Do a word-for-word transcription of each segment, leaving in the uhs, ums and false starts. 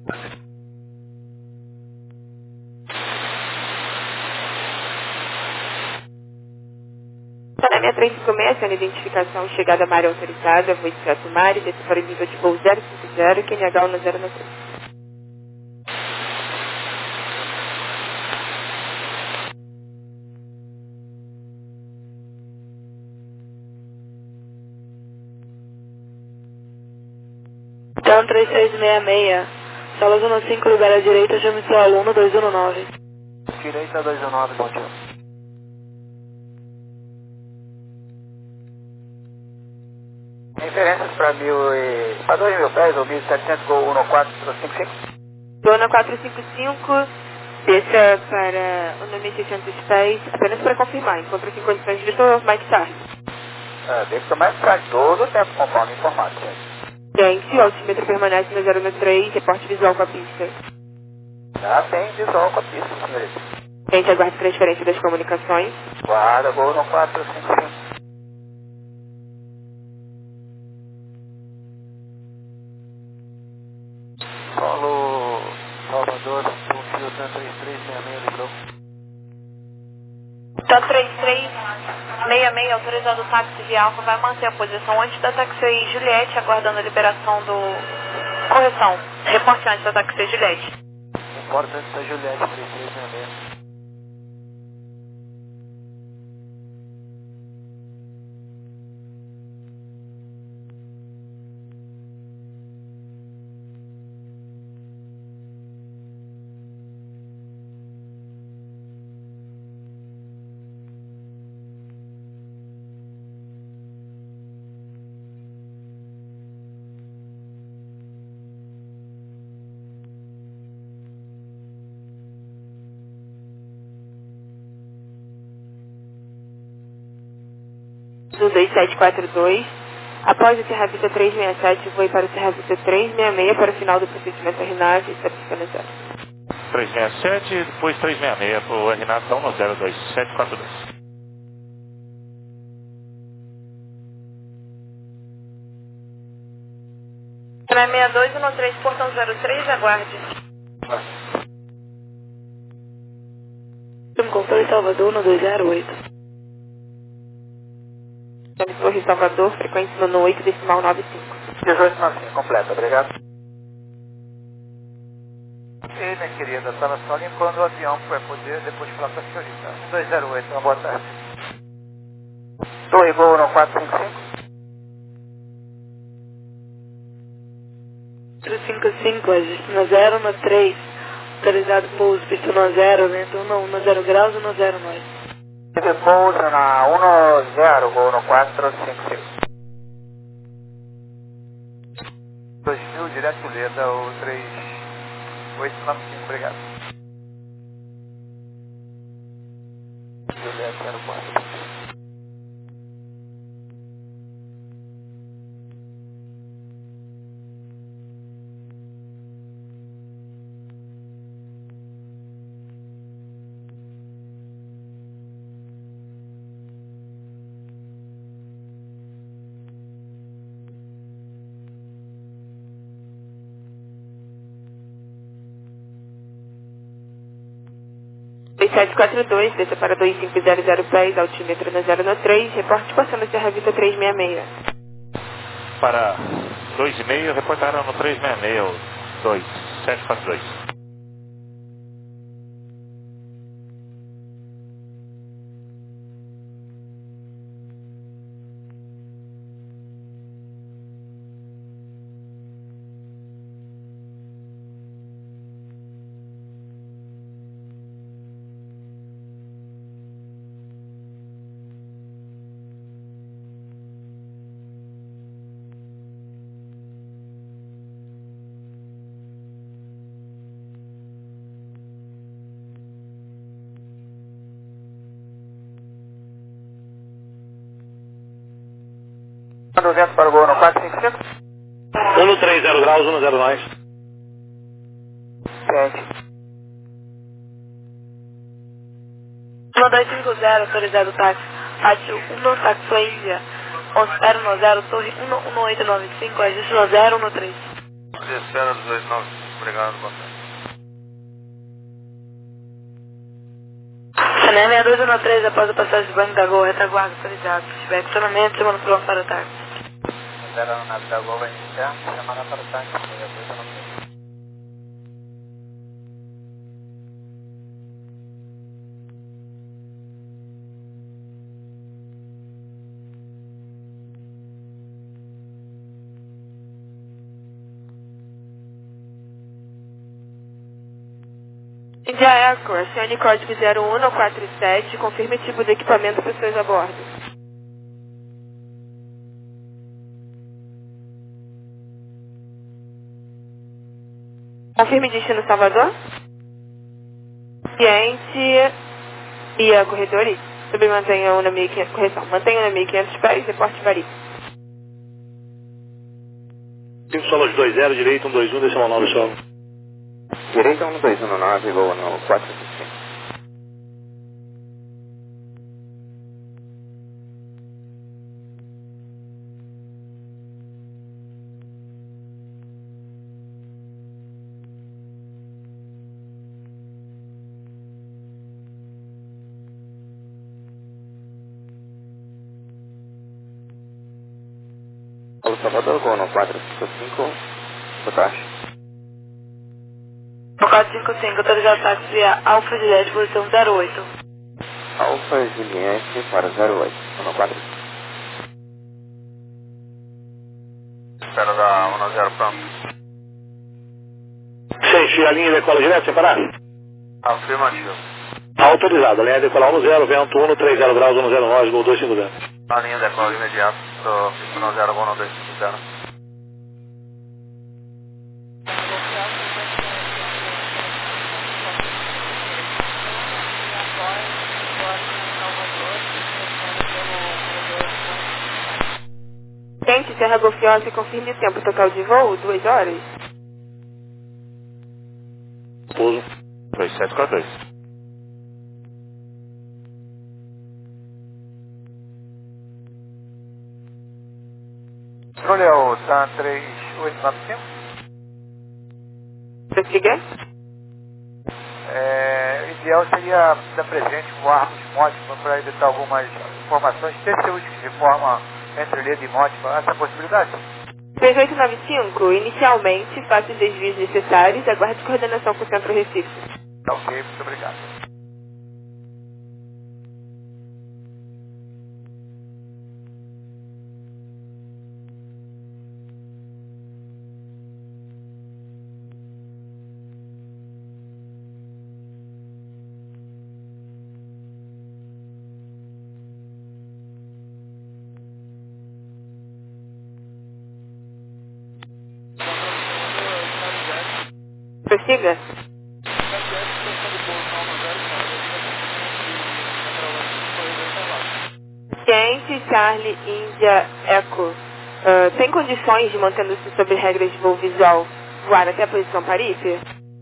Está na minha três cinco seis, sendo identificação, chegada à área autorizada, voo extrato Mari, desce para o nível de voo zero cinco zero, Q N H um zero nove três. Então três três seis seis, sala zona cinco, libera a direita, chame seu aluno dois um nove. Direita dois um nove, bom dia. Referências para mil e... para dois mil pés ou mil e setecentos, gol um quatro cinco cinco. Dona quatro cinco cinco, desça para o nome seiscentos pés, apenas para confirmar, encontra-se em condições de Vitor Mike Star. Ah, Victor Mike Star, todo o tempo conforme informado, gente. Gente, o altímetro permanece no zero três, reporte visual com a pista. Já tem visual com a pista, senhorita. Gente, aguarde transferência das comunicações. Guarda, gol um quatro cinco cinco. Solo Salvador, confio três três seis seis, livrou. Tá três três seis seis, autorizado o táxi de Alfa, vai manter a posição antes da táxi Juliette, aguardando a liberação do... Correção, reporte antes da táxi Juliette. Reporte antes da Juliette, três três seis seis. Do dois sete quatro dois, após o Serra Vista trezentos e sessenta e sete, voe para o Serra Vista trezentos e sessenta e seis para o final do procedimento R nove, está piscando trezentos e sessenta e sete, depois trezentos e sessenta e seis para o R nove, um no zero dois sete quatro dois. Na sessenta e dois, um três, portão zero três, aguarde. Me controle Salvador, um dois zero oito. Torre Salvador, frequência nono oito, decimal nove cinco. dezoito nove cinco, completo, obrigado. E minha querida, estava só limpando o avião para poder depois falar com a senhorita. um dois zero oito, uma boa tarde. Torre Gol um quatro cinco cinco. quatro cinco cinco, ajuste no zero, no três. Autorizado pouso, pista no zero, lento um zero graus, um zero nove. Pouso na um zero, Gol um quatro cinco cinco. dois mil, direto Leda, o três oito nove cinco, obrigado. Juliette, zero quatro. dois sete quatro dois, desça para dois cinco zero zero pés, altímetro no zero três, reporte passando Serra Vista trezentos e sessenta e seis. Para dois e meio, reportaram no trezentos e sessenta e seis, dois sete quatro dois. duzentos para o Gol no quatro cinco cinco. um no três zero graus, um no zero nove. Gente. um dois cinco zero, autorizado táxi. Rádio um no táxi Índia. zero no zero, torre um no oito nove cinco, ajuste no zero um no três. Desespero dos dois nove. Obrigado, boa tarde. Sané seis dois um três, após a passagem de banco da Gol, retaguarda autorizado. Se tiver questionamento, chamando pelo para o táxi. zero nove da Gol vai iniciar, chamará para o táxi, seis dois um três. Índia Eco, acione código zero um um quatro sete, confirme o tipo de equipamento para pessoas a bordo. Confirme destino Salvador. Cliente via corredores, submantenha na mil e quinhentos, correção, mantenha na mil e quinhentos pés, reporte varia. cinco solos dois zero, direito um dois um, decimal nove solo. Direito um dois um nove, voo no quatro cinco. Alô Salvador, voo no quatro cinco cinco, boa tarde. quatro cinco cinco, autorizado táxi via Alfa Juliette, posição zero oito. Alfa Juliette para zero oito, no quatro. Espera da um zero pronto. Sente a linha decola direto, sem parar? Afirmativo. Autorizado, a linha decola um zero, vento um três zero graus, um zero nove, gol dois cinco zero. A linha decola imediato, um zero, Gol dois cinco zero. Cliente Serra Golfiosa, confirme o tempo total de voo, duas horas. Pouso dois sete quatro dois. Controle é o TAN três oito nove cinco. Prossiga. É, o ideal seria estar presente com armas móticas para evitar algumas informações específicas de forma entre leda e mótica. Essa possibilidade? três oito nove cinco, inicialmente, faça os desvios necessários, aguarde coordenação com o Centro Recife. Tá ok, muito obrigado. Prossiga. Cliente Charlie India Eco, uh, tem condições de, mantendo-se sob regras de voo visual, voar até a posição Parícia?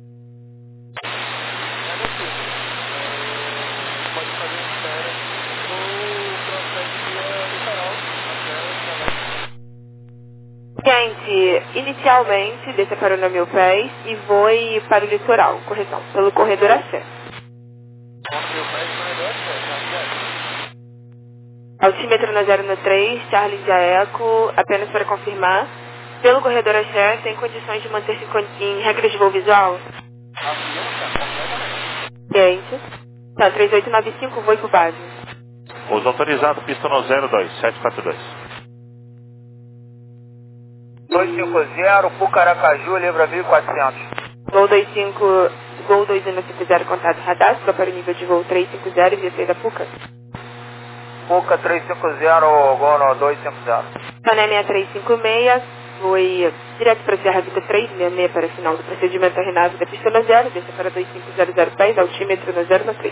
Cliente, inicialmente, desça para o mil pés e voe para o litoral, correção, pelo corredor Axé. Altímetro na zero um três, Charlie India Eco, apenas para confirmar, pelo corredor Axé, tem condições de manter-se em, em regras de voo visual? Cliente, tá, três oito nove cinco, voe para o base. Pouso autorizado, pista no zero dois sete quatro dois. dois cinco zero, Pucaracaju, Libreville quatrocentos. Gol dois cinco, Gol dois um cinco zero, contato radar, para o nível de voo três cinco zero, via saída Puca. Puca três cinco zero, Gol no dois cinco zero. Pané seis três cinco seis, foi direto para a Serra Vita três seis seis para o final do procedimento RNAV da pista no zero, desça para dois cinco zero zero pés, altímetro no zero três.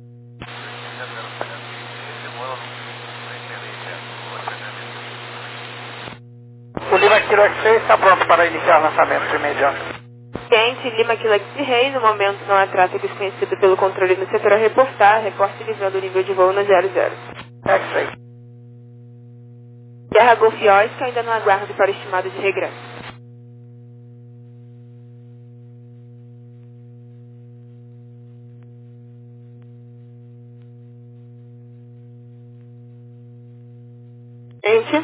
O Lima Kilo seis está pronto para iniciar o lançamento imediato. Cliente Lima Kilo X-Ray, no momento não há tráfego desconhecido pelo controle no setor a reportar, reporte visando o nível de voo no zero zero. X-Ray. Serra Golfiosa, ainda não aguardo para o estimado de regresso. Gente.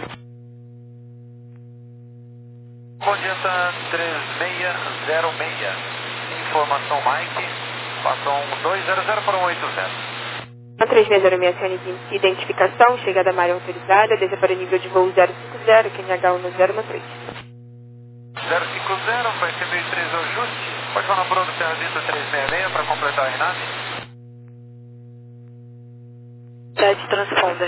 Conjunta três seis zero seis. Informação Mike. Passam dois zero zero para um oito zero. três seis zero seis, acione identificação, chegada à área autorizada, desça para o nível de voo zero cinco zero, Q N H um zero um três. zero cinco zero, vai receber três o ajuste. Pode falar para o Serra Vista três seis seis para completar a RNAV. Jet Transponder.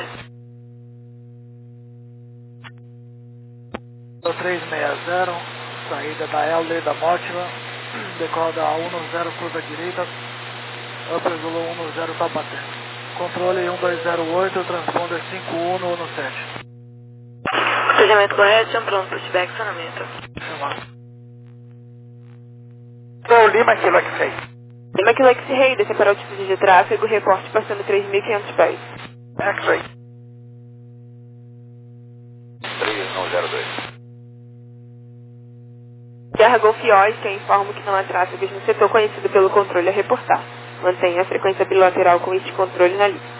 três seis zero, saída da L da Motiva, decola da um zero, curva direita, Upper Zulu um zero está batendo. Controle um dois zero oito, transponder cinco um um sete. Procedimento correto, estão pronto para o feedback acionamento. Chamar. Então, Lima Kilo X-Ray. Lima Kilo X-Ray, desça para a altitude de tráfego, reporte passando três mil e quinhentos pés. X-Ray. três não zero dois. Terra Golf Oscar, informo que não há tráfegos no setor conhecido pelo controle a reportar. Mantenha a frequência bilateral com este controle na lista.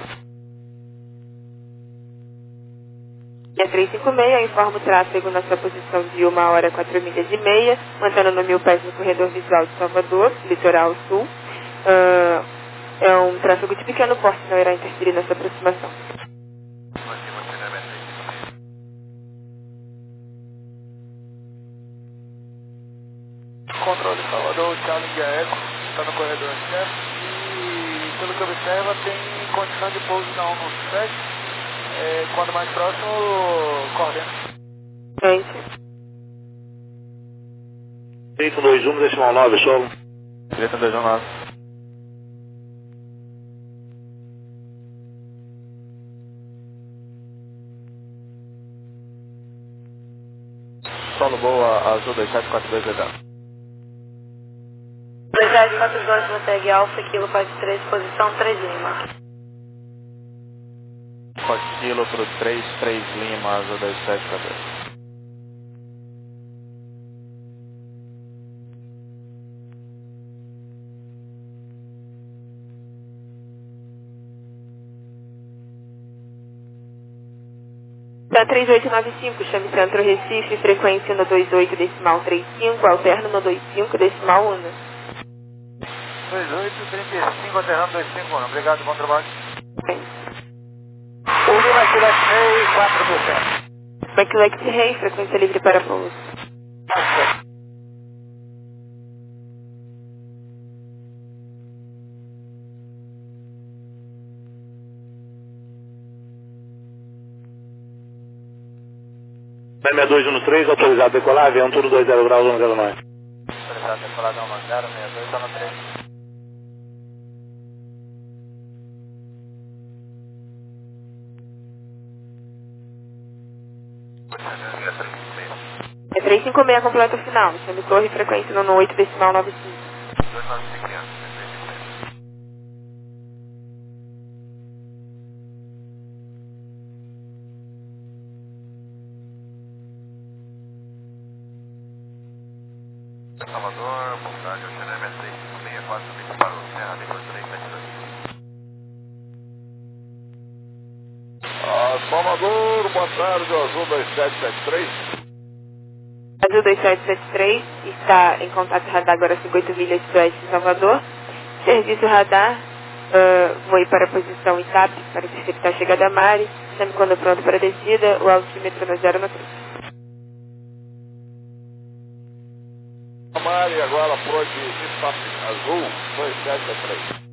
E trezentos e cinquenta e seis, informa o tráfego na sua posição de uma hora quatro milhas e meia, mantendo no mil pés no corredor visual de Salvador, litoral sul. Uh, é um tráfego de pequeno porte, não irá interferir nessa aproximação. Controle Salvador, Charlie Eco, está no corredor certo e pelo que observa tem condição de pouso na um no sete, é, quando mais próximo, coordena. Gente. Direito dois um, decimal nove, solo. Direito dois um nove. Solo boa, azul dois sete quatro dois zero. dois sete quatro dois, Loteg Alfa, Kilo quatro três, posição três Lima. Quilômetro três três Lima, azul dois sete quatro dois. Da três oito nove cinco, chame Centro Recife, frequência no dois oito decimal trinta e cinco, alterno no dois cinco decimal um. dois oito, trinta e cinco, alterando dois cinco um. Obrigado, bom trabalho. Bem. O Lima Kilo X-Ray quatro mil cem. Lima Kilo X-Ray, frequência livre para pouso. seis dois um três, autorizado a decolar, avião tudo dois zero graus, um zero nove. Autorizado a decolar da um zero, seis dois, está no três. É trezentos e cinquenta e seis, completo final. Chame torre, frequência no oito decimal nove cinco. dois nove cinco. Salvador, pousagem, Oceanémia três cinco seis quatro, vinte para o Serra Vista três sete dois. Ah, Salvador, boa tarde, azul dois sete sete três. Azul dois sete sete três, está em contato radar agora a cinquenta milhas do oeste de Salvador. Serviço radar, uh, voe para a posição I T A P, para interceptar a chegada a Mari. Chame quando pronto para a descida, o altímetro no zero no três. Mari, agora pode estar azul dois sete sete três.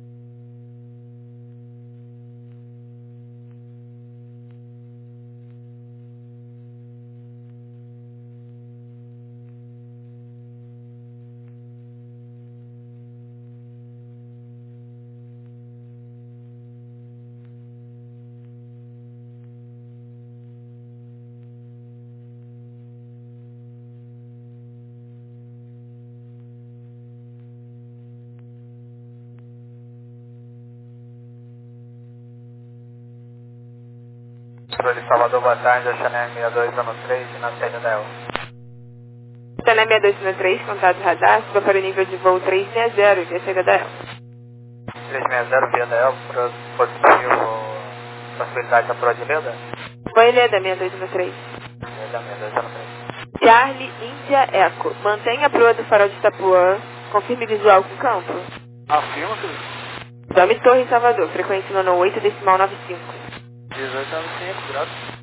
De Salvador, boa tarde, Oceanémia sessenta e dois, ano três, e na saída da E L. Oceanémia sessenta e dois ano três, contato radar, suba para o nível de voo trezentos e sessenta, via chegada da E L. trezentos e sessenta, via da E L, positivo, possibilidade da Pro de Leda? Oi, Leda, seis dois um três. Leda, seis dois um três. Charlie, Índia, Eco. Mantenha a proa do farol de Itapuã. Confirme visual com campo. Afirma, querido. Dome Torre, Salvador. Frequência nono oito, decimal nove cinco. dezoito noventa e cinco, graças.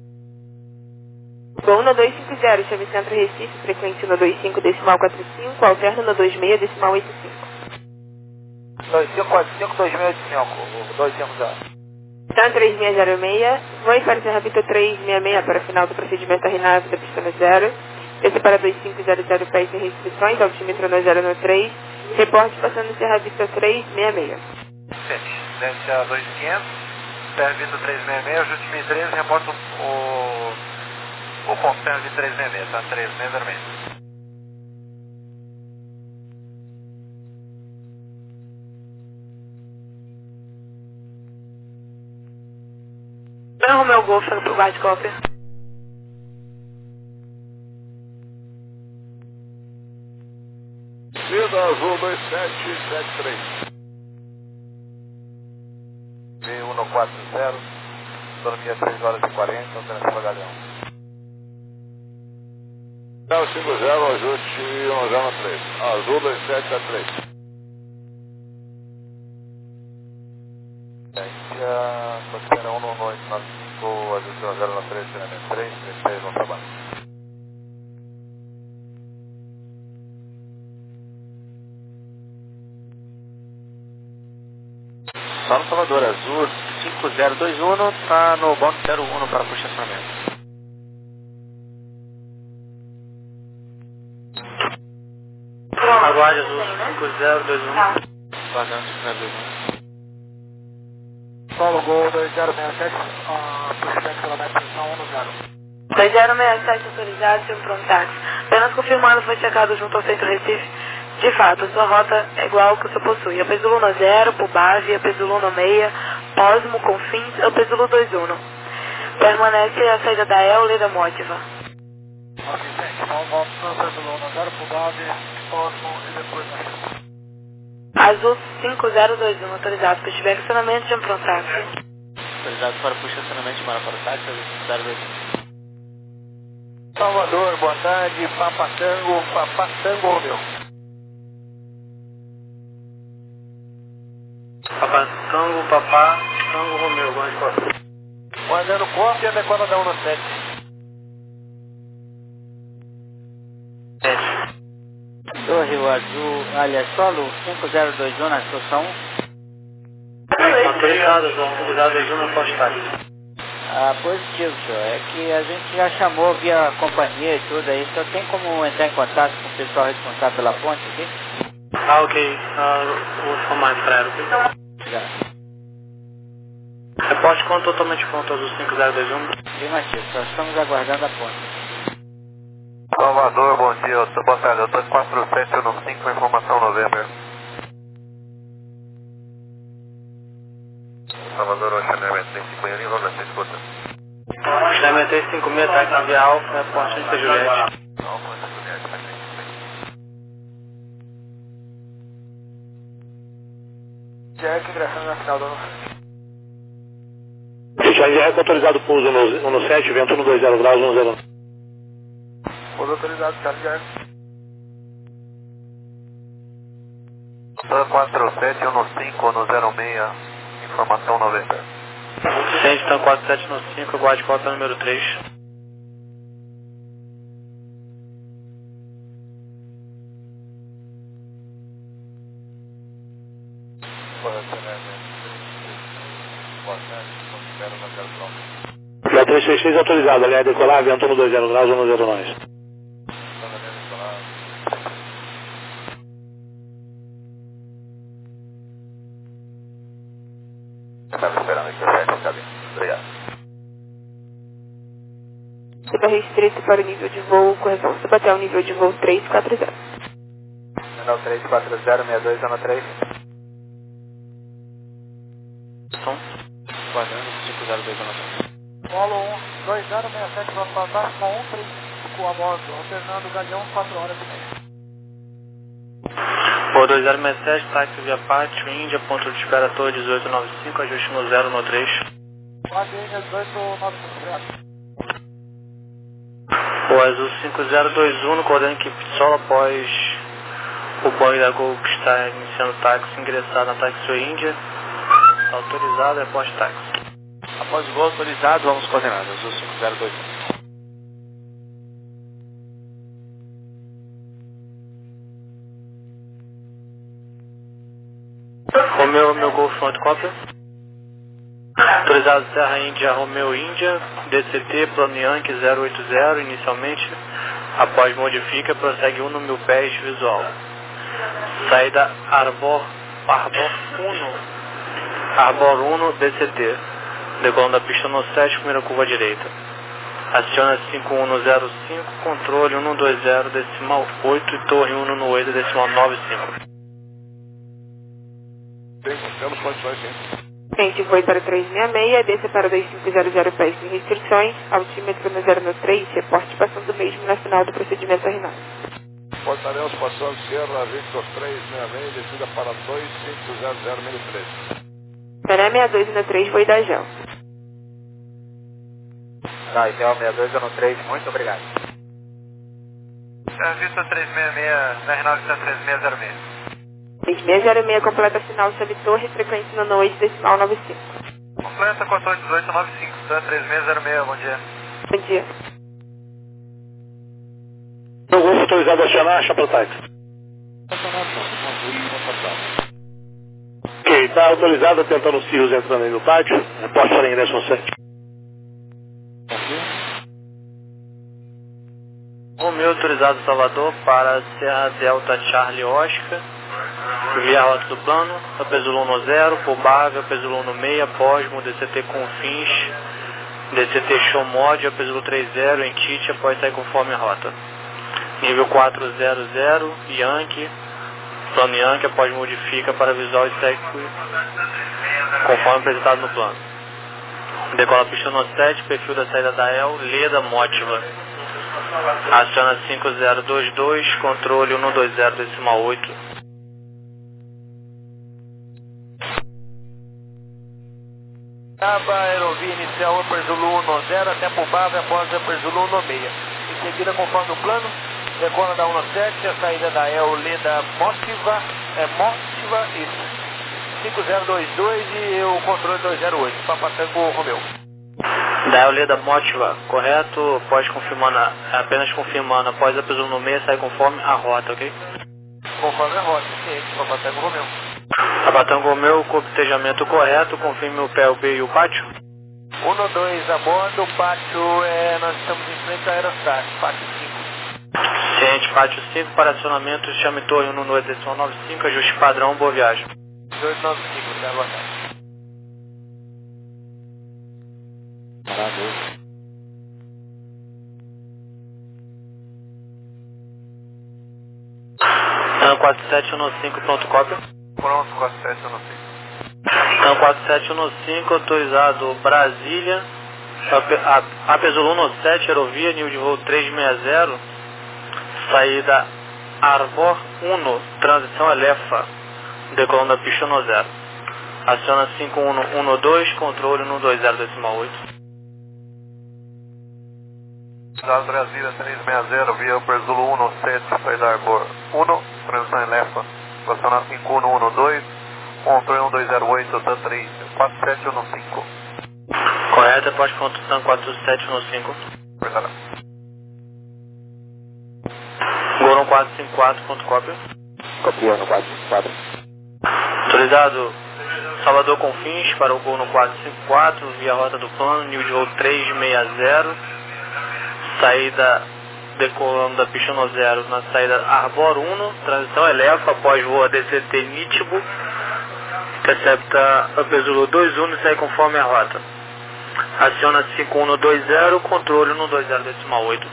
Gol no dois cinco zero, chave Centro Recife. Frequência no dois cinco, decimal quatro cinco. Alterno no dois seis, decimal oito cinco. dois cinco quatro cinco, dois seis oito cinco. dois cinco zero. Tan três seis zero seis, voe para Serra Vitor três seis seis para final do procedimento Rinave da pista no zero, desce para dois cinco zero zero pés sem restrições, altímetro no zero no três, reporte passando Serra Vitor três seis seis. Desce a dois quinhentos, Serra Vitor três seis seis, ajuste mil e treze, reporta o, o ponto Serra Vitor três seis seis, tá? três seis zero seis. Não, meu Golf pro White Copper. Vida Azul dois sete sete três. V um quatro zero, autonomia três horas e quarenta, alternativa Galeão. zero cinco zero, ajuste um zero três. Azul dois sete sete três. Índia, considera um no oito nove cinco, ajuste um zero três, treinamento três, três seis no trabalho. Só no Salvador, Azul cinco zero dois um, está no ponto zero um para o estacionamento. Aguarde, Azul cinco zero dois um. Aguardando cinco zero dois um. Solo Gol dois zero seis sete, uh, procedimento pela manutenção um no zero. dois zero seis sete autorizado, sem pronto táxi. Apenas confirmando, foi checado junto ao Centro Recife. De fato, sua rota é igual ao que você possui. A Pesulo no zero, Pubave, a Pesulo no meia, Posmo, Confins, a Pesulo dois um. Permanece a saída da E L L da Motiva. Ok, gente, então vamos para Pesulo no zero, Pubave, Posmo e depois na chave. Azul cinco zero dois um, autorizado para estiver estacionamento de um pronto táxi. Autorizado para o estacionamento de para o táxi, Azul cinco zero dois um. Salvador, boa tarde, Papa Tango, Papa Tango Romeu. Papa Tango, Papá, Tango Romeu, boa resposta. Mandando cópia, decola da um no sete. Torre Azul, aliás, solo cinco zero dois um na estação. Autorizado, Azul cinco zero dois um no posto táxi. Ah, positivo, senhor. É que a gente já chamou via companhia e tudo aí, só tem como entrar em contato com o pessoal responsável pela ponte aqui? Ah, ok. Uh, vou informar para ela, ok? Obrigado. Reporte conta totalmente pronto, Azul cinco zero dois um. Afirmativo, só estamos aguardando a ponte. Salvador, bom dia, eu sou, boa tarde, eu estou em quatro sete um cinco, informação November. Salvador, Oceanemento três cinco seis, Ronda, você escuta. Oceanemento três cinco seis, táxi via Alfa, reporte de Juliette. Jack, ingressando na final do ano. Richard Jack, autorizado por uso no, no sete, vento no dois zero graus, um zero. Pouso autorizado, Charlie Jack. quatro sete um cinco no zero seis, informação noventa. Centro, então quatro sete um cinco, aguarde cota número três. Já três seis seis autorizado, aliás, decolar, vento no dois zero graus, um zero nós. Suba restrito para o nível de voo, correção suba até o nível de voo três quatro zero. Canal três quatro zero, seis dois um três. Som, guardando cinco zero dois um três. Polo um dois zero seis sete, vai para baixo com um três cinco a bordo, alternando Galeão quatro horas e meia. Polo dois zero seis sete, táxi via Pátio, Índia, ponto de espera Torre dezoito nove cinco, ajuste no zero no três. O Azul cinco zero dois um, no coordenado que solo após o Boeing da Gol que está iniciando o táxi, ingressado na Taxi Índia. Autorizado, reporte táxi. Após o voo autorizado, vamos coordenadas. Azul cinco zero dois um. Romeu, meu Golf Front Copia. Autorizado Serra Índia, Romeu Índia, D C T, plano Yankee zero oito zero, inicialmente, após modifica, prossegue um no mil pés visual. Saída Arbor, Arbor um, Arbor um, D C T, decolando da pista no sete, primeira curva direita. Aciona cinco um zero cinco, controle um dois zero, decimal oito e torre um no oito, decimal nove cinco. Temos condições, sim. Gente, foi para trezentos e sessenta e seis, desça para dois cinco zero zero pés sem restrições, altímetro no zero no três, reporte passando mesmo na final do procedimento Rinaldo. Portaremos passando Sierra Victor trezentos e sessenta e seis, descida para dois cinco zero zero mil e três. Será sessenta e dois no três, foi da Gel. Tá, Ideal sessenta e dois no três, muito obrigado. Serra Victor trezentos e sessenta e seis, na Rinaldo três seis zero seis. três seis zero seis, completa final sob torre, frequência no oito, decimal nove cinco. Completa controle dezoito nove cinco, tá? três seis zero seis, bom dia. Bom dia. O Golf autorizado a acionar, acha para o táxi. Ok, está autorizado, tentando os Cirrus entrando aí no pátio. Reporte para ingresso no sete. Romeu autorizado Salvador para Serra Delta Charlie Oscar, via rota do plano, Apesulu no zero, Pobave, Apesulu no seis, Posmo, D C T Confins, D C T Show Mod, Apesulu três zero, Entite, após sair conforme a rota. Nível quatro zero zero, Yankee, plano Yankee, após modifica para visual e segue conforme apresentado no plano. Decola pista no sete, perfil da saída da El, Leda Motiva. Aciona cinco zero dois dois, controle um dois zero, decimal oito. Aba, aerovia inicial Upper Zulu no zero até Pubava após Upper Zulu no seis. Em seguida, conforme o plano, decola da um no sete, a saída da El Leda Motiva, é Motiva, isso. cinco zero dois dois e o controle dois zero oito, Papatango Romeu. Da El Leda Motiva, correto, após confirmando, apenas confirmando, após Upper Zulu no seis, sai conforme a rota, ok? Conforme a rota, sim, Papatango Romeu. Papatango Romeu, cortejamento correto, confirme o P L B e o pátio. um dois a bordo, o pátio é, nós estamos em frente à Aerostar, pátio cinco. Ciente, pátio cinco, para acionamento, chame torre um no decimal nove cinco, ajuste padrão, boa viagem. dois nove cinco, tá, boa tarde. Maravilha. Tan quatro sete um cinco, pronto, cópia. Pronto, quatro sete um cinco. Tan quatro sete um cinco, autorizado Brasília, Apesulu no sete, aerovia, nível de voo trezentos e sessenta, saída Arbor um, transição Elefa, decolando da pista no zero. Aciona cinco um um dois, controle um dois zero, decimal oito. Cidade Brasília trezentos e sessenta, via Upper Zulu um no sete, saída Arbor um, transição Elefa, acionar cinco um um dois, controle um dois zero oito, TAN três, quatro sete um cinco. Correto, após ponto TAN quatro sete um cinco. Verdade. Goron quatro cinco quatro, ponto cópia. Copiando quatro cinco quatro. Autorizado Salvador Confins para o Gol no quatro cinco quatro, via rota do plano, nível de voo trezentos e sessenta, saída decolando da pista no zero na saída Arbor um, transição Elefa, após voo a D C T Nitibo, intercepta Apesulu dois um e sai conforme a rota. Aciona cinco um dois zero, controle um dois zero, decimal oito.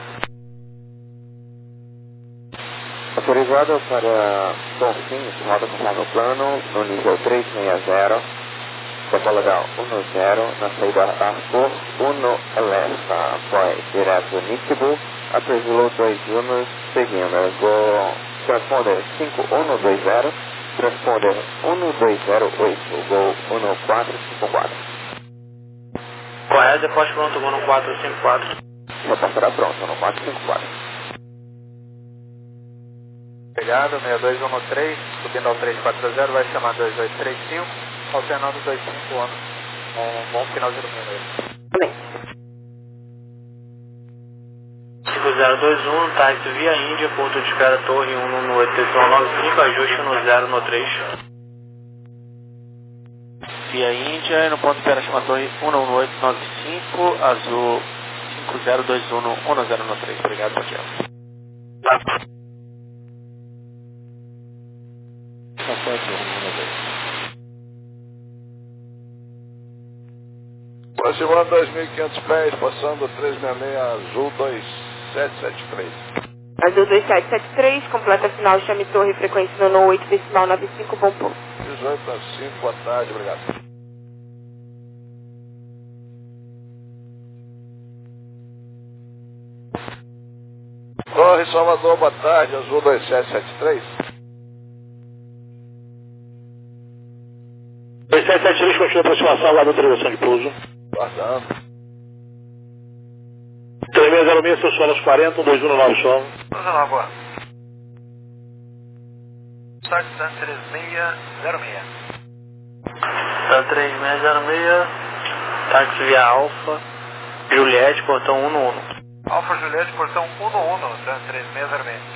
Autorizado para Confins, rota conforme o plano, no nível trezentos e sessenta, decola da um zero, na saída Arbor um Elefa, após direto Nitibo, Apesulu dois um, seguindo, Go transponder cinco um dois zero, transponder um dois zero oito, Gol um quatro cinco quatro. Correto, depósito pronto, vou no quatro cinco quatro. Reporte será pronto, no quatro cinco quatro. Obrigado, seis dois um três, subindo ao três quatro zero, vai chamar dois dois três cinco, alternando dois cinco anos. Um bom final de domingo aí. cinco zero dois um, táxi via Índia, ponto de espera Torre um um oito, decisão nove cinco, ajuste no zero no três. Via Índia e no ponto de espera chama Torre um um oito nove cinco, azul cinco zero dois um um zero no três. Obrigado, Raquel. Aproximando dois mil e quinhentos pés, passando três seis seis, azul dois sete sete três. Azul dois sete sete três, completa final, chame Torre, frequência no oito, decimal nove cinco, bom pouco. dezoito a cinco, boa tarde, obrigado. Torre Salvador, boa tarde, azul dois sete sete três. dois sete sete três, continua a aproximação, aguarda autorização de pouso. Guardando. três seis zero seis, seu solo aos quarenta, um dois um nove solo. Vamos lá agora. Start Sun três seis zero seis. Sun três seis zero seis, táxi via Alfa, Juliette, portão um um um. Alfa Juliette, portão um um um, Sun três seis zero seis.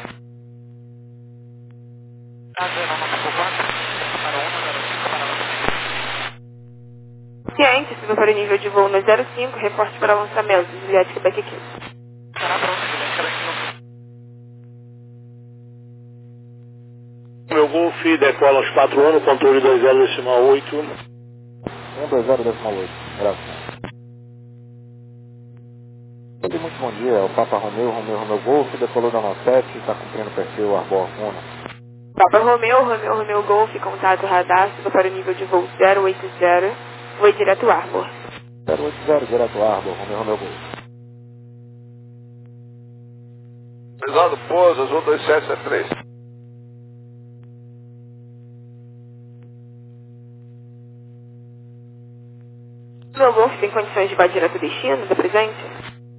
Ciente, subiu para o nível de voo no zero cinco, reporte para lançamento, Juliette Quebec quinze. Meu Golf decola aos quatro um, controle dois zero decimal oito. um dois zero decimal oito, graças. Muito bom dia, é o Papa Romeu, Romeu, Romeu Golf, decolou da nove sete, está cumprindo o perfil Arbor Uno. Papa Romeu, Romeu, Romeu Golf, contato radar, subiu para o nível de voo zero oito zero, foi direto Arbor. zero oito zero, direto Arbor, Romeu, Romeu Golf. Pesado pouso, azul dois sete sete três. Meu Golf tem condições de bater direto destino, da presente?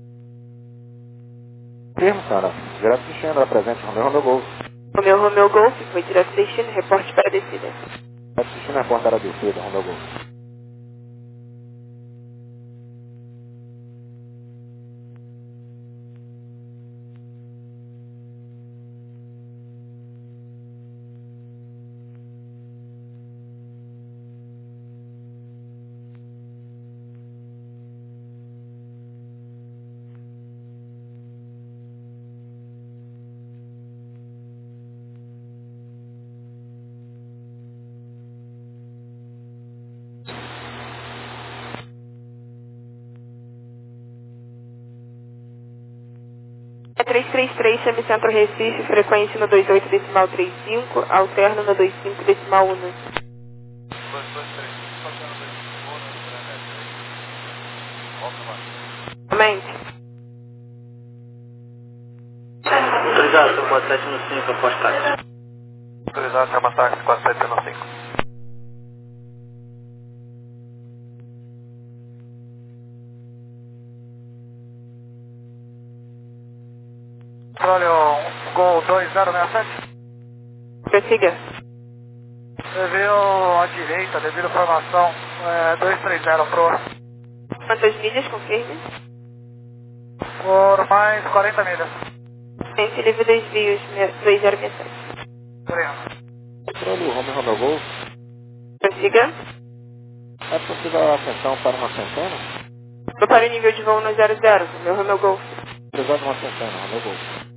Firme, senhora. Direto destino, da presente, Romeu, Romeu Golf. Romeu, Romeu Golf, foi direto destino, reporte para a descida. Direto destino, reporte para a descida, Romeu Golf. É três três três, chame Centro Recife, frequência no dois oito decimal trinta e cinco, alterno no vinte e cinco decimal um. Somente. Autorizado, seu quatro sete um cinco, após táxi. Autorizado, chama táxi quatro sete um cinco. Controle Gol dois zero seis sete. Prossiga. Desvio à direita, devido à formação é, dois três zero pro. Quantas milhas, confirme? Por mais quarenta milhas. Gente, livre desvios dois zero seis sete. Controle Romeu, Romeu Golf. Prossiga. É possível a atenção para uma centena? Vou para o nível de voo no zero zero, Romeu, Romeu Golf. Precisar de uma centena, Romeu Golf.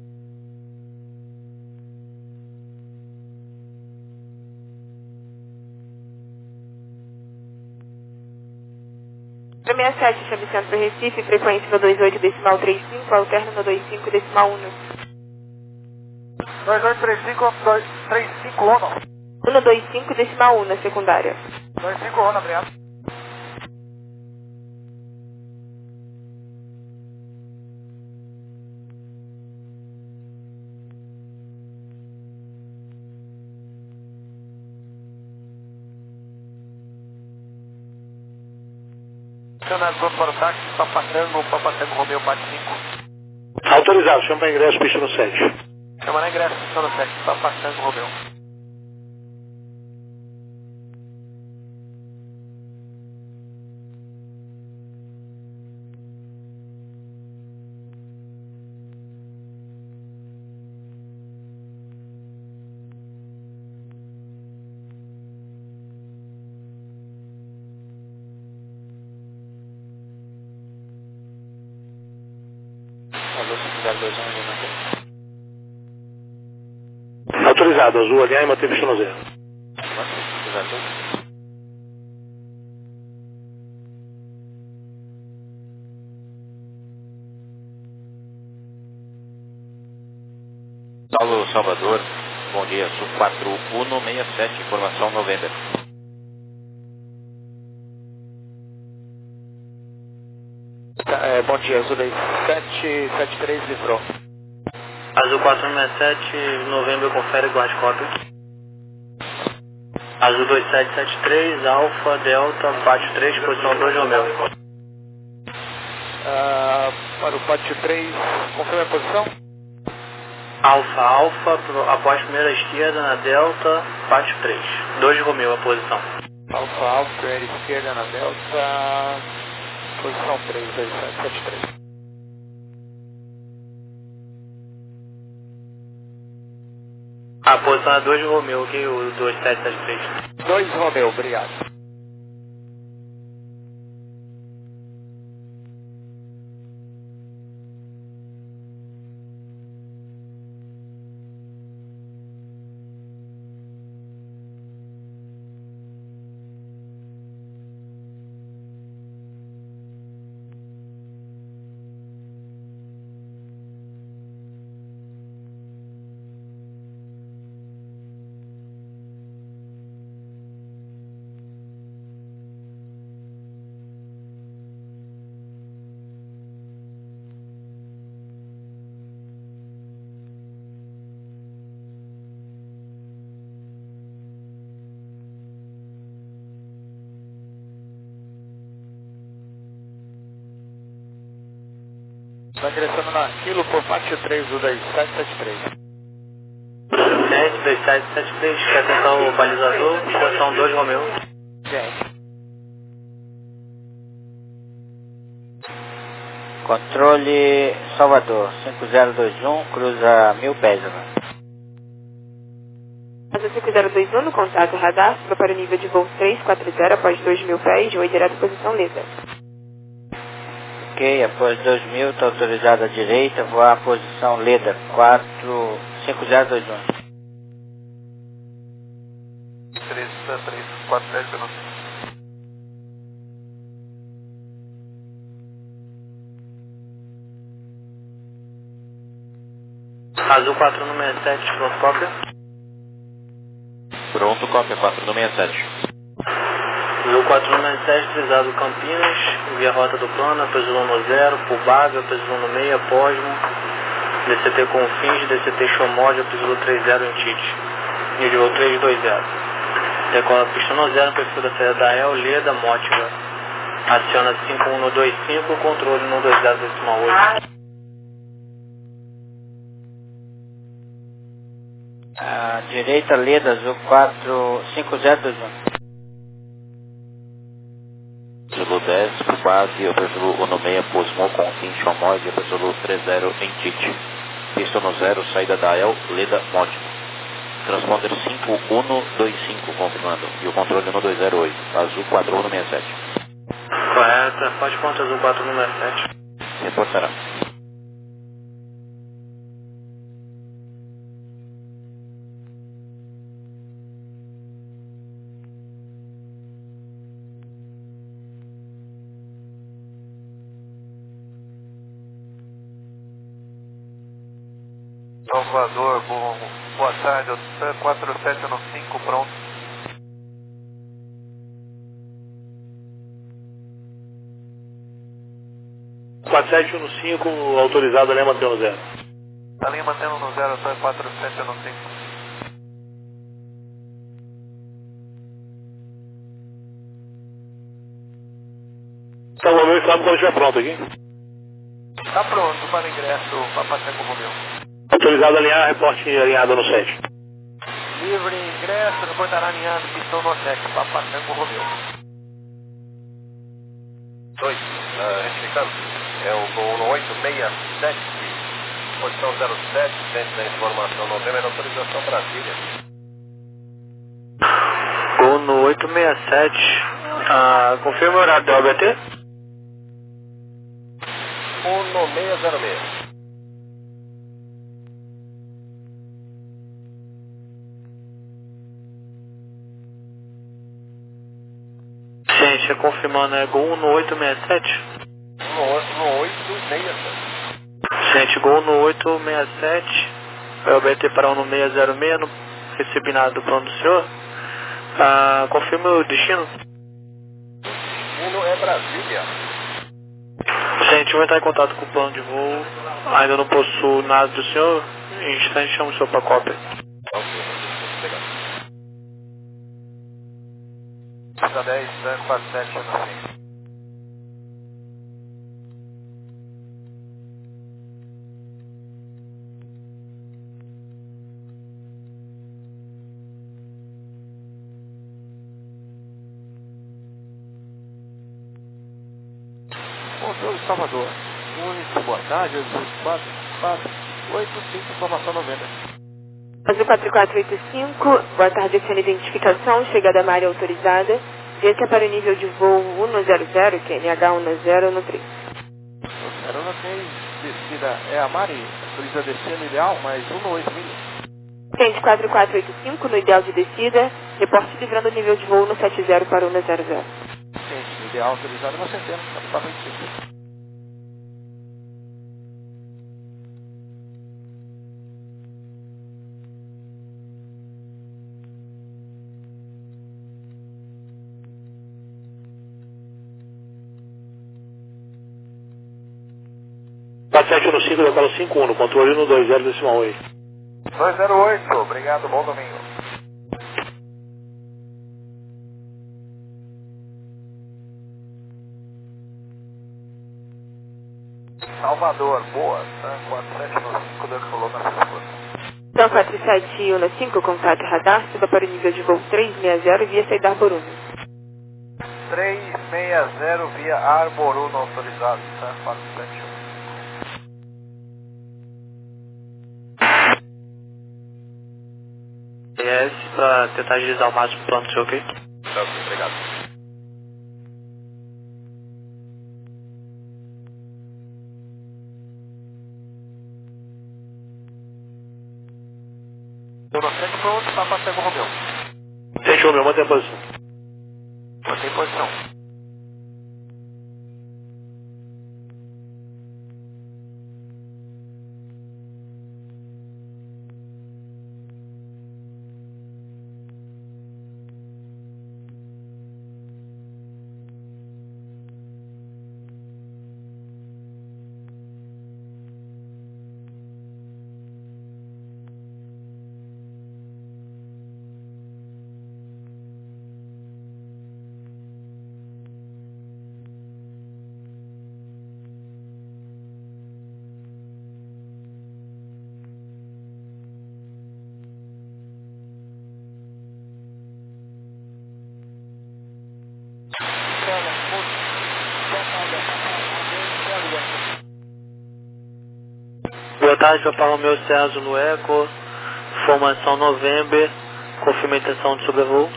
Para sessenta e sete, chame Centro Recife, frequência no dois oito decimal trinta e cinco, alterno no vinte e cinco decimal um. dois oito três cinco, dois três cinco um. um no vinte e cinco decimal um na secundária. dois cinco um, obrigado. Canador para o táxi, Papatango, Papatango Romeu quatro cinco. Autorizado, chama para ingresso, pista no sete. Chama na ingresso, pista no sete, Papatango Romeu. Autorizado, azul, alinhar e manter pista no zero. Saulo Salvador, bom dia, Sul quatro um seis sete, informação November. É, bom dia, Azul sete sete três, livrou. Azul quatro um seis sete, Novembro, confere guarde cópia. Azul dois sete sete três, Alfa, Delta, Pátio três, posição dois, Romeu. Uh, para o Pátio três, confirma a posição? Alfa, Alfa, pro- após primeira esquerda na Delta, Pátio três. dois, Romeu, a posição. Alfa, Alfa, primeira esquerda na Delta, posição três, dois sete sete três. A posição é dois, Romeu, ok? O dois sete sete três. dois, Romeu, obrigado. Está ingressando na Quilo por Pátio três do dois sete sete três. Gente, dois sete sete três, quer tentar o balizador, posição dois, Romeu. Gente. Controle Salvador, cinco zero dois um, cruza mil pés agora. Azul cinco zero dois um, no contato radar, suba para o nível de voo três quatro zero após dois mil pés, oi direto à posição Leda. Ok, após dois mil, está autorizado à direita, voar à posição Leda, quatro cinco zero dois um. três três quatro sete pelo Azul quatro um seis sete, pronto, cópia. Pronto, cópia quatro um seis sete. Azul quatro um seis sete, utilizado Campinas, via rota do plano, Pesulono zero, Pubável, Pesulono seis, Posmo, D C T Confins, D C T Chomódia, Pesulo três zero em Tite, nível três dois zero. Decola pista no zero, perfil da saída da El, Leda, Mótica. Aciona cinco um dois cinco, controle um dois zero decimal oito. À direita, Leda, azul quatro cinco zero dois um. Zulu dez, base, Zulu um seis, Posmo, Confim, Chomóide, Zulu três zero em Tite. Pista no zero, saída da El, Leda, Módico. Transponder cinco um dois cinco, confirmando. E o controle um dois zero oito, Azul quatro um seis sete. Correto, pode ponto Azul quatro um seis sete. Reportará. Salvador, bom, boa tarde, quatro sete cinco, pronto. quatro sete um cinco, autorizado, linha mantendo no zero. A linha mantendo no zero, quatro sete cinco. Salvador reclamo quando estiver pronto aqui. Tá pronto para ingresso, Papa Tango Romeu. Autorizado a alinhar, reporte alinhado no sete. Livre ingresso, reportará alinhado, pistão no sete, Papa Tango Romeu. dois, uh, retificando, é o gol oito seis sete, posição zero sete, dentro da informação novembro, é autorização Brasília. Gol no oito seis sete, ah, confirma o horário do L B T? um seis zero seis. Gente, confirmando, é gol no oito seis sete? No oito seis sete. Gente, gol no oito seis sete, L B T para um no seis zero seis, não recebi nada do plano do senhor. Ah, confirma o destino. Destino é Brasília. Gente, eu vou entrar em contato com o plano de voo. Ainda não possuo nada do senhor. Em instante, chamo o senhor para cópia. dez, quatro sete, nove. Controle Salvador. Único, boa tarde, quatro quatro oito cinco, informação novembro. Azul quatro quatro oito cinco, boa tarde, sendo identificação, chegada à área autorizada, desça para o nível de voo cento, que é N H cento no três. zero no três, descida é a Mari, autoriza descer no ideal, mais um no oito milhas. Gente quatro quatro oito cinco, no ideal de descida, reporte livrando o nível de voo no sete zero para o cento. Gente, no ideal autorizado na centena, quatro quatro oito cinco. quatro sete um cinco, decala cinco um, controle no dois zero decimal oito. dois zero oito, obrigado, bom domingo. Salvador, boa, tá? quatro sete um cinco, decolou na segunda. Então quatro sete um cinco, contato radar, suba para o nível de voo trezentos e sessenta via saída Arboruno. trezentos e sessenta via Arboruno autorizado, tá? quatro sete um. E S para tentar agilizar o máximo o plano do senhor, ok? Tá, obrigado. Eu não sei pronto, Papa Tango Romeu. Gente, Romeu, mantém a posição. Mantém posição. Boa tarde, Papa Romeu Sérgio no Eco, formação novembro, confirma a intenção de sobrevoo.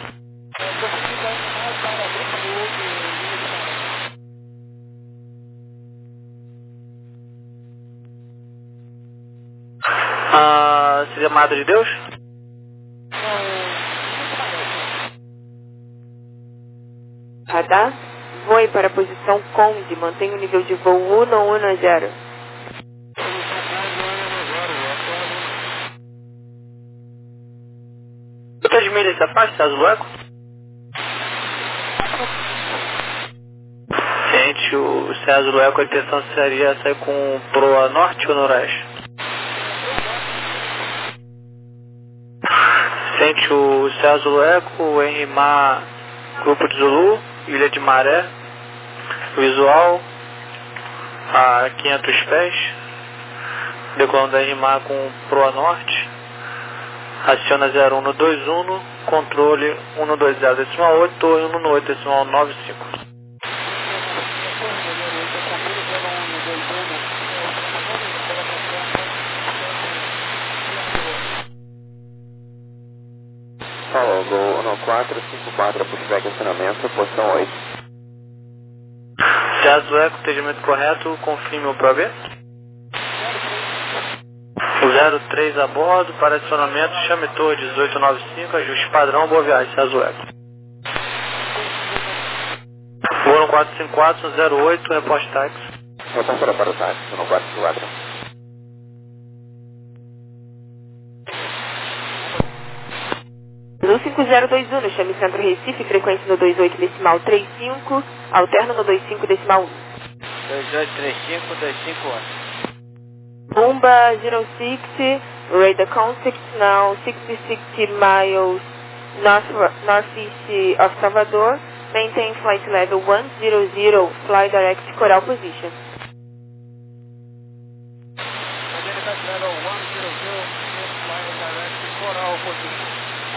Ah, seria Madre de Deus? Radar, voe para a posição Conde, mantenha o nível de voo cento e dez. Quantas milhas se afasta, Sérgio Eco? Gente, o Sérgio Eco, a intenção seria sair com proa norte ou noroeste? Gente, o Sérgio Eco, o Henry Mar, Grupo de Zulu, Ilha de Maré, visual a quinhentos pés, decolando da R M A com proa norte, aciona zero um dois um, controle um dois zero decimal oito, um oito decimal nove cinco. Falou, Gol um quatro cinco quatro, pushback acionamento, posição oito. Jazz Eco, entendimento correto, confirme o P B. zero três a bordo, para acionamento, chame torre dezoito noventa e cinco, ajuste padrão, boa viagem, Jazz Eco. Voo um quatro cinco quatro, zero oito, reporte táxi. Reporte para o táxi, um quatro cinco quatro. No cinco zero dois um, chame Centro Recife, frequência no dois oito decimal trinta e cinco, alterno no vinte e cinco decimal um. dois oito três cinco, dois cinco um. Bumba zero six, radar contact now sixty sixty miles north, northeast of Salvador, maintain flight level one zero zero, fly direct Coral position. Level one zero zero, fly direct Coral position.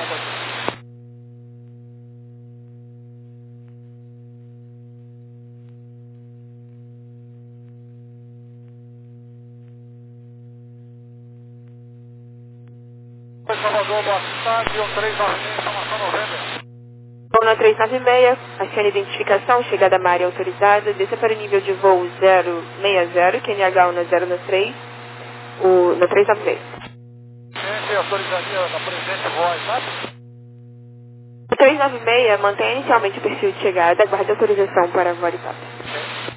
Salvador, boa tarde, um três nove seis, informação novembro. Na três nove seis, acione identificação, chegada à área autorizada, desça para o nível de voo zero seis zero, Q N H um na zero três, o, na três nove seis. Gente, autorizaria da presente voz, sabe? O três nove seis mantém inicialmente o perfil de chegada, aguarde autorização para voar e T A P.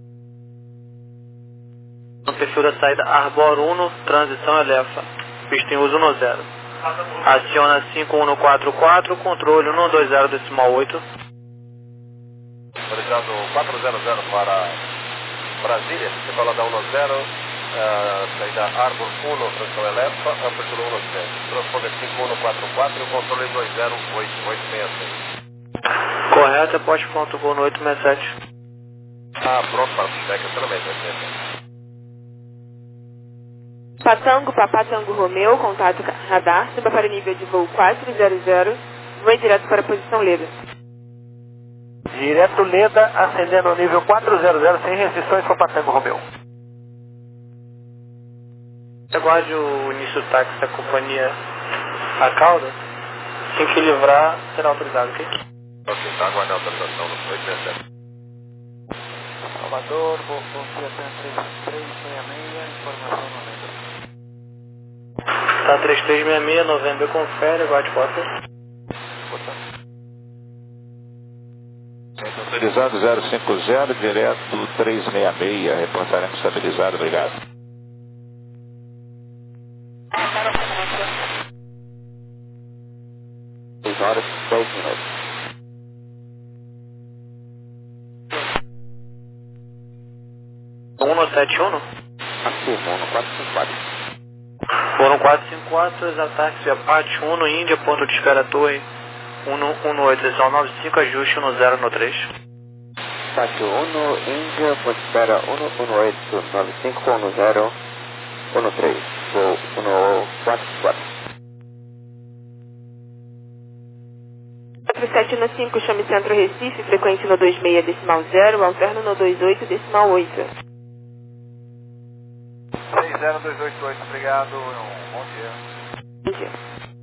No perfil da saída Arbor um, transição Elefa, pista em uso um zero. Aciona cinco um quatro quatro, controle um dois zero decimal oito. Autorizado quatro zero zero para Brasília, você fala da um zero, uh, saída Arbor um, transição Elefa, apertura um sete. Transponder cinco um quatro quatro, controle dois zero oito oito seis seis. Correto, aposte ponto gol no oito seis sete. Ah, pronto para o feedback, acionamento, oito Patango, Papá Tango Romeu, contato radar, suba para o nível de voo quatro zero zero, voe direto para a posição Leda. Direto Leda, ascendendo ao nível quatro zero zero, sem restrições para Patango Romeu. Aguarde o início do táxi da companhia A Cauda, assim que livrar, será autorizado, ok? Ok, tá aguardando a autorização no oito seis sete. Salvador, vou confiar três três seis seis, informação novembro. Tá três três seis seis, novembro, confere, aguarde porta. Estabilizado zero cinco zero, direto três seis seis, reportaremos estabilizado, obrigado. seis horas, dez minutos. um sete um? Afirmo, um quatro cinco quatro. Foram quatro cinco quatro, exataxe via parte um, Índia, ponto de espera torre um oito decimal nove cinco, ajuste um zero no três. Parte um, Índia, ponto de espera um oito nove cinco com um zero um três. Voo um quatro cinco quatro. quatro sete um cinco, chame Centro Recife, frequência no dois seis decimal zero, alterno no dois oito decimal oito. seis zero dois oito oito, obrigado, um bom dia. Bom dia.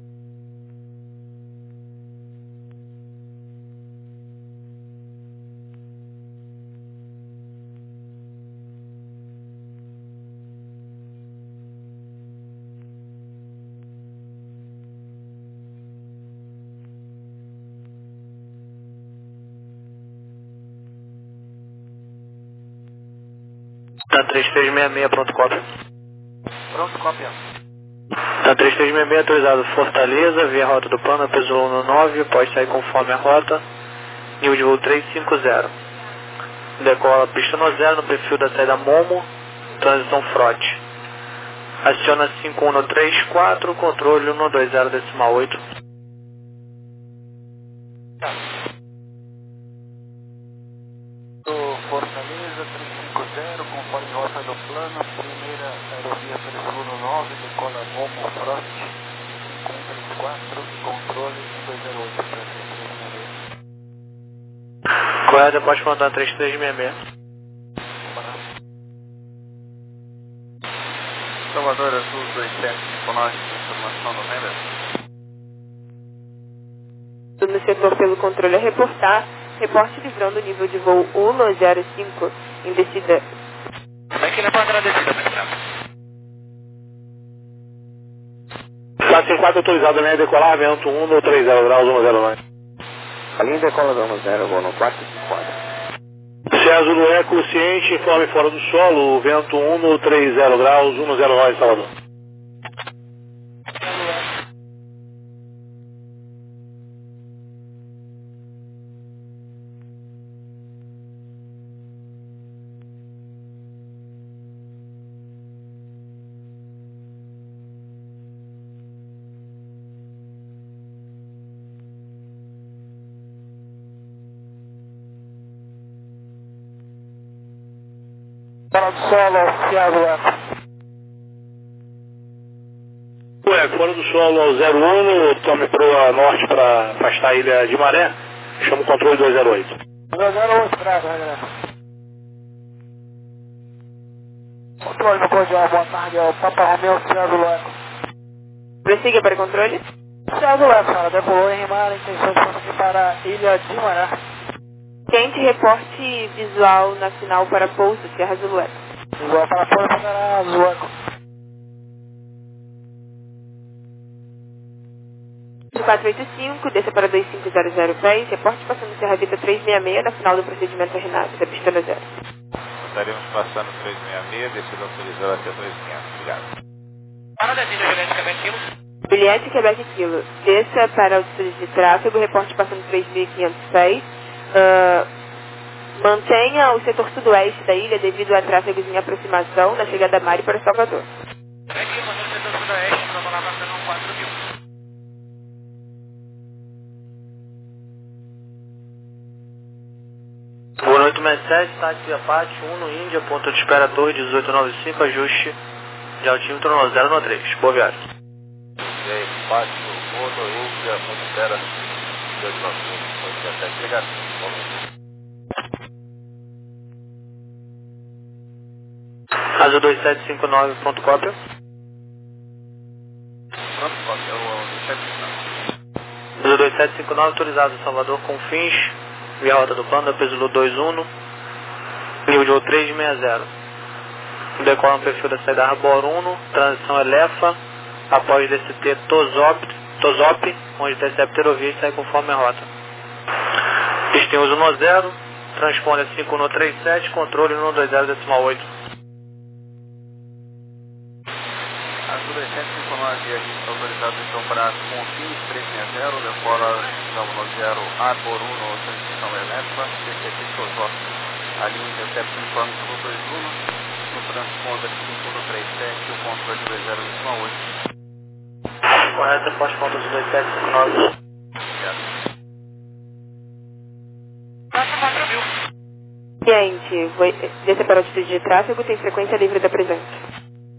Tá três três seis seis, pronto, cópia. Pronto, cópia. Tá três três seis seis, autorizado Fortaleza, via rota do plano, peso um nove, pode sair conforme a rota, nível de voo três cinco zero. Decola pista no zero, no perfil da saída Momo, transição Frote. Aciona cinco um três quatro, controle um dois zero decimal oito. Fortaleza, três cinco zero, conforme rota do plano, primeira aerovia Perzoluno nove, decola Momo Frost, cinco um três quatro, controle um dois zero oito para três três seis seis. Correto, pode mandar três três seis seis. Salvador Azul dois sete cinco nove, informação do Render. No setor pelo controle a reportar, reporte livrando o nível de voo um zero cinco em descida. Máquina para a descida, quatro cinco quatro autorizado, né? Decolar, vento um no três zero graus, um zero nove. A linha decola da um zero, voo no quatro cinco quatro. César Zulu Eco, ciente, informe fora do solo, vento um no três zero graus, um zero nove, Salvador. Fora do solo, Thiago Eco. Ué, fora do solo ao zero um, tome proa norte para afastar a ilha de Maré, chama o controle dois zero oito. dois zero oito, Braga, galera. Controle do Cordial, boa tarde, é o Papa Romeu, Thiago Eco. Prossiga para controle. Thiago Eco, cara, decolou em Rimar, intenção de prosseguir para a ilha de Maré. Quente reporte visual nacional para pouso, Sierra Zulu Eco. Visual para pouso, para Zulu Eco. quatro oito cinco, desça para dois cinco zero zero pés, reporte passando Serra Vita trezentos e sessenta e seis na final do procedimento Renate, da pista no zero. Estaremos passando trezentos e sessenta e seis, descida autorizada até dois mil e quinhentos. Obrigado. Para a descida, Juliette Quebec Kilo. Juliette Quebec Kilo, desça para altitude de tráfego, reporte passando três mil e quinhentos pés. Uh, mantenha o setor sudoeste da ilha devido a tráfegos em aproximação na chegada a Mari para Salvador. Quebec Kilo, mandou o setor sudoeste, para palavra canal quatro mil. Boa noite, sessenta e sete, táxi Apache, um no Índia, ponto de espera Torre dezoito noventa e cinco, ajuste de altímetro no zero no três. Boa viagem. E aí, Apache, um no Índia, ponto de espera dezoito noventa e cinco, ponto dezessete, obrigado. Azul dois sete cinco nove, pronto, cópia. Pronto, cópia, o chefe final. Azul dois sete cinco nove, autorizado em Salvador com fins, via rota do plano, da Peso dois um, nível de voo três seis zero. Decola no perfil da saída Arbor um, transição Elefa, após D C T Tosop, Tosop, onde intercepta aerovia e sai conforme a rota. Destino um zero, transponder cinco um três sete, controle um dois zero decimal oito. Azul dois sete cinco nove, autorizado então para Confins três seis zero, decola da um zero, Arbor um, transição Elefa, D C T Tosop, a linha intercepta informe do dois um, no transponder cinco um três sete, o controle dois zero decimal oito. Correto, pós ponto dois sete cinco nove. Obrigado. Cliente, desça para altitude de tráfego, tem frequência livre da presente.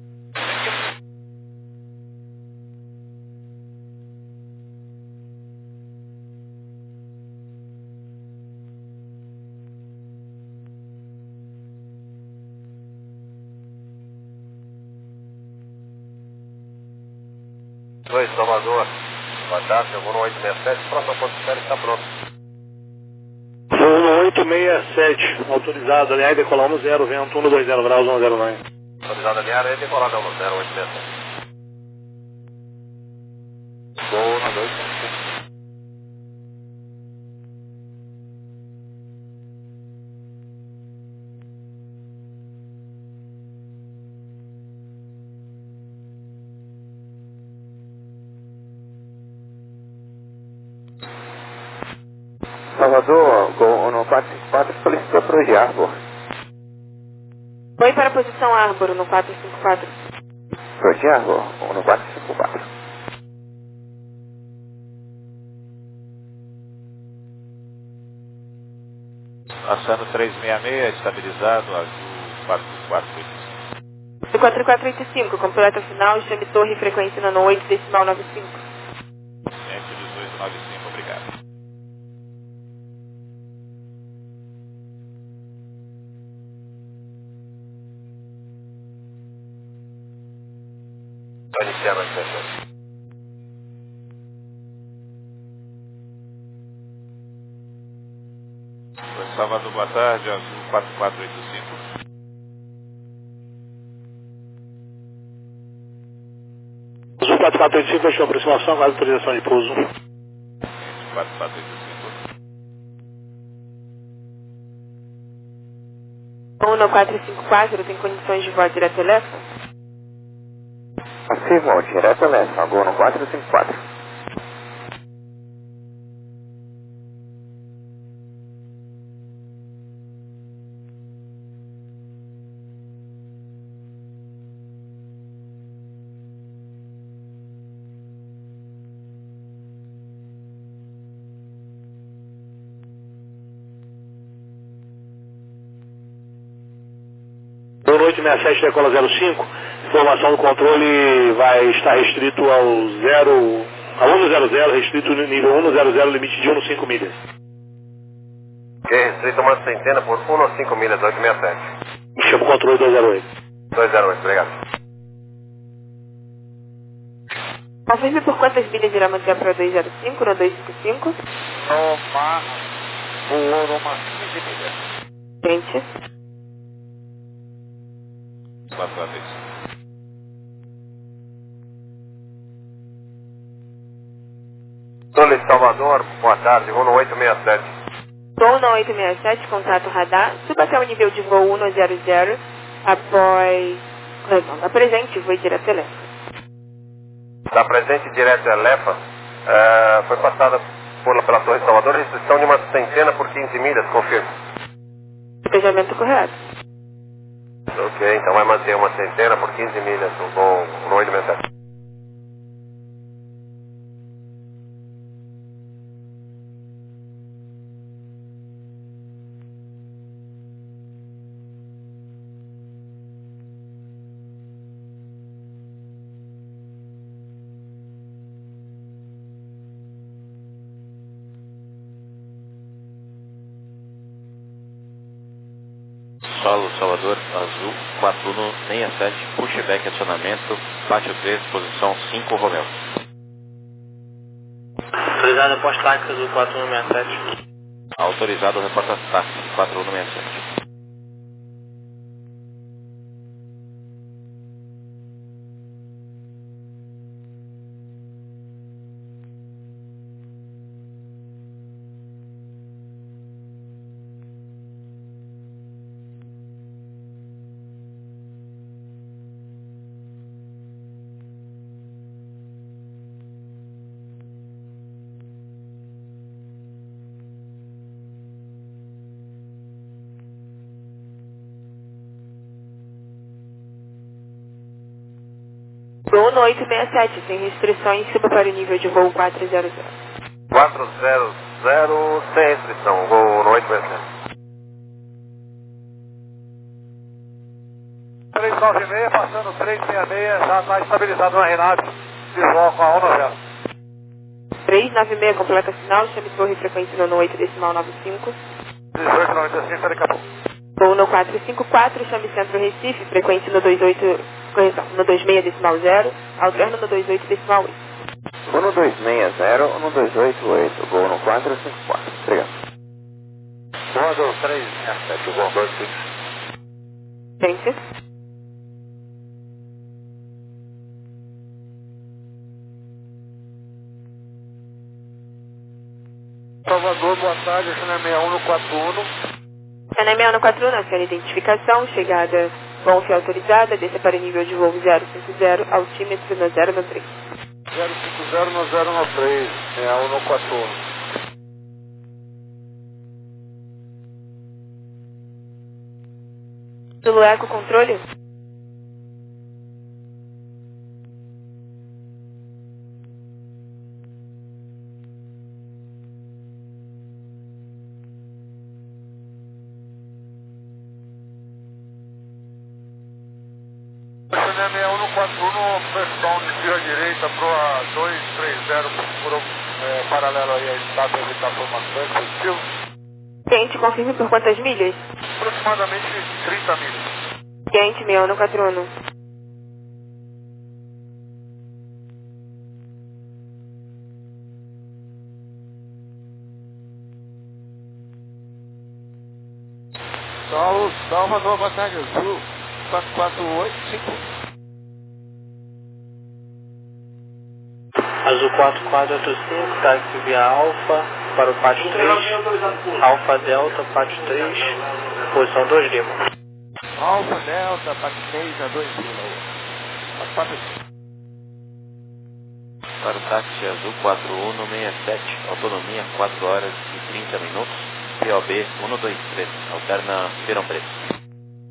dois, Salvador, boa tarde, eu vou no oito seis sete, próximo ponto de espera está pronto. Voo no oito seis sete, autorizado, aliás, decolar um zero, vento um dois zero graus, um zero nove. Autorizado aliar e decolado ao zero oito seis sete. Voo no dois cinco. Salvador, Gol no quatro cinco quatro, solicitou para o Arbor. Foi para a posição Arbor no quatro cinco quatro. Para o Arbor, no quatro cinco quatro. Passando trezentos e sessenta e seis, estabilizado, azul quatro quatro oito cinco. Do quatro quatro oito cinco, completa final, chame torre, frequência nono oito, decimal nove cinco. sete dezoito nove cinco, obrigado. Pode iniciar mais sessão. Salvador, boa tarde, Azul quatro quatro oito cinco. Azul quatro quatro oito cinco, fechou a aproximação, quase autorização de pouso. quatro quatro oito cinco. Uno quatro cinco quatro, tem condições de voar direto elétrico? Afirmo, direto elétrico, agora no quatro cinco quatro. Boa noite, sessenta e sete, decola zero cinco. Informação do controle vai estar restrito ao zero, a cento, restrito no nível cento, limite de um vírgula cinco milhas. Ok, restrito uma centena por um vírgula cinco milhas, oito seis sete. E chama o controle duzentos e oito. duzentos e oito, obrigado. Confirme por quantas milhas irá manter para duzentos e cinco no duzentos e cinquenta e cinco? Toma, voou umas quinze milhas. Gente. quatro quatro oito cinco. Controle Salvador, boa tarde, voo no oito seis sete. Voo no oito seis sete, contato radar, suba até o nível de voo cento após... Não, da presente, voo direto elétrico. Da presente direto Elefa, uh, foi passada por, pela Torre Salvador, restrição de uma centena por quinze milhas, confirmo. Despejamento correto. Ok, então vai manter uma centena por quinze milhas no voo no oito seis sete. Solo Salvador, Azul quatro um seis sete, pushback acionamento, pátio três, posição cinco, Romeu. Autorizado após táxi Azul quatro um seis sete. Autorizado reporta táxi quatro um seis sete. Voo no oito seis sete, sem restrições, suba para o nível de voo quatrocentos. quatrocentos, sem restrição, voo no oito seis sete. três nove seis, passando três seis seis, já está estabilizado na Renate, de volta com a cento noventa. trezentos e noventa e seis, completa final, chame torre, frequência nono oito, decimal nove cinco. dezoito noventa e cinco, ele acabou. Voo no quatrocentos e cinquenta e quatro, chame centro Recife, frequência no vinte e oito, correção, no vinte e seis decimal zero, alterno no vinte e oito decimal oito. Vou no dois seis zero, no dois oito oito, vou no quatro cinco quatro. Obrigado. Voo três seis sete, voo dois cinco. Gente. Salvador, boa tarde, China sessenta e um no quatro um. China sessenta e um no quatro um, na senhora identificação, chegada Bonf autorizada, desça para o nível de voo zero cinco zero, altímetro no zero no três. zero cinco zero no zero no três, sessenta e um no quatro um. Zulu Eco controle? Soné seis um quatro um, pressão de à direita para a dois três zero, por, é, paralelo aí a estado, evitar formações, positivo. Quente, confirme por quantas milhas? Aproximadamente trinta milhas. Quente, seis um quatro um. Sol, Salvador, passagem azul, quatro quatro oito cinco. Azul quatro quatro oito cinco, táxi via Alfa, para o Pátio três, Alfa Delta, Pátio três, posição dois Lima. Alfa Delta, Pátio três, a dois Lima. Para o táxi azul quatro um seis sete, autonomia quatro horas e trinta minutos, P O B um dois três, alterna Ribeirão Preto.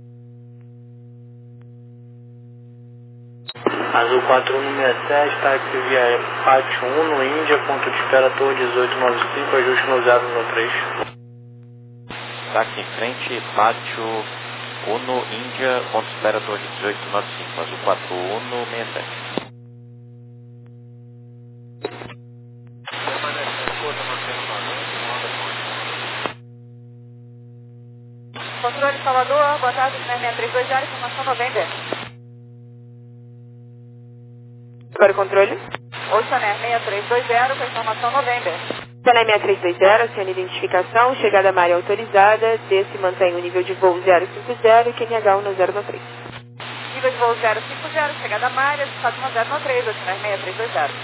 Azul quatro um seis sete, táxi via Pátio um no Índia, ponto de espera Torre dezoito noventa e cinco, ajuste no zero um três. Táxi em frente, Pátio um no Índia, ponto de espera Torre dezoito noventa e cinco, azul quatro um seis sete. Controle Salvador, boa tarde, seis três dois zero, informação November. Para o controle? Oi, Soné, seis três dois zero, com informação November. Soné seis três dois zero, acione identificação, chegada à área autorizada, desce e mantém o nível de voo zero cinco zero e Q N H um zero três. Nível de voo zero cinco zero, chegada à Malha, Fatima zero três, Soné seis três dois zero.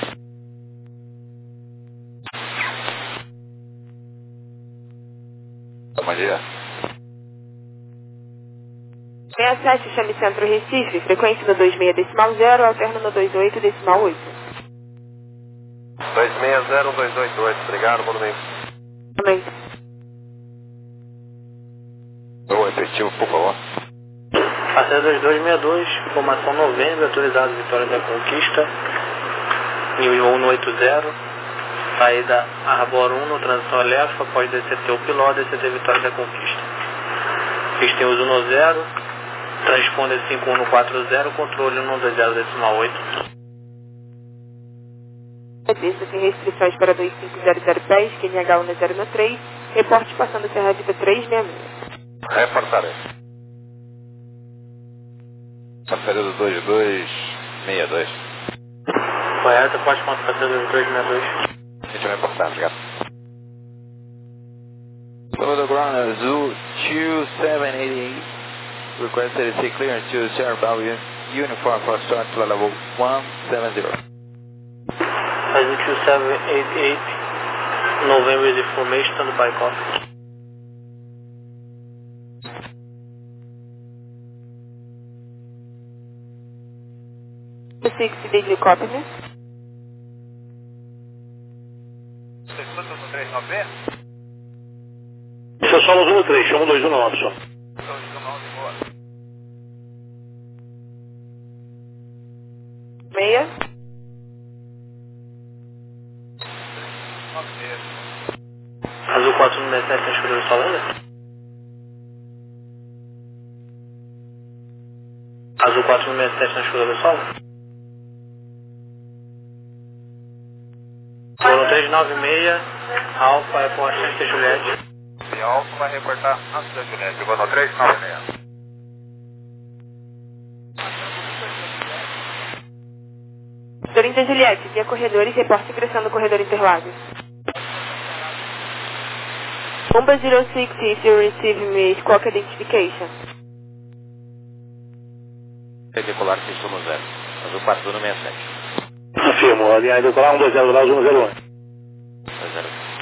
Bom dia. seis sete, chame Centro Recife, frequência no dois seis decimal zero, alterno no dois oito decimal oito. dois seis zero dois oito oito, obrigado, bom domingo. Também. O efetivo, por favor. Parceiro dois dois seis dois, informação Novembro, autorizado Vitória da Conquista, nível um oito zero, saída Arbor um no transição elétrica, após D C T o piloto, D C T Vitória da Conquista. Pista em uso no zero, transponder cinco um quatro zero, controle um dois zero decimal oito. Pista sem restrições para dois cinco zero zero dez, Q N H um zero três, reporte passando Serra Vita três seis seis. Reportarei. Parceiro do dois dois seis dois. Correto, pode contar parceiro do dois seis dois. A gente vai reportar, obrigado. Salvador Ground Azul two seven eight eight, request C D C clearance to Sierra Valley Uniform for start to level one seven zero. Azul two seven eight eight, November's information on the bike off. six, did you copy me? Você escuta no três nove B? Isso é só no um três, chama dois um nove só. dois um nove, boa. Meia. Azul quatro um seis sete, tem escolhido o sol ainda? Azul quatro um seis sete, tem escolhido o sol? Foram três nove seis, Alfa, é com antes da Juliette. E a Alfa vai reportar antes da Juliette, chegou no três nove seis. Dorinda Juliette, via corredores, reporte ingressando no corredor Interlagos. Umba zero six, if you receive me, squawk identification. Decolar pista no zero, azul quatro um seis sete. Afirmo, a linha decolar um dois zero um zero um. dois zero.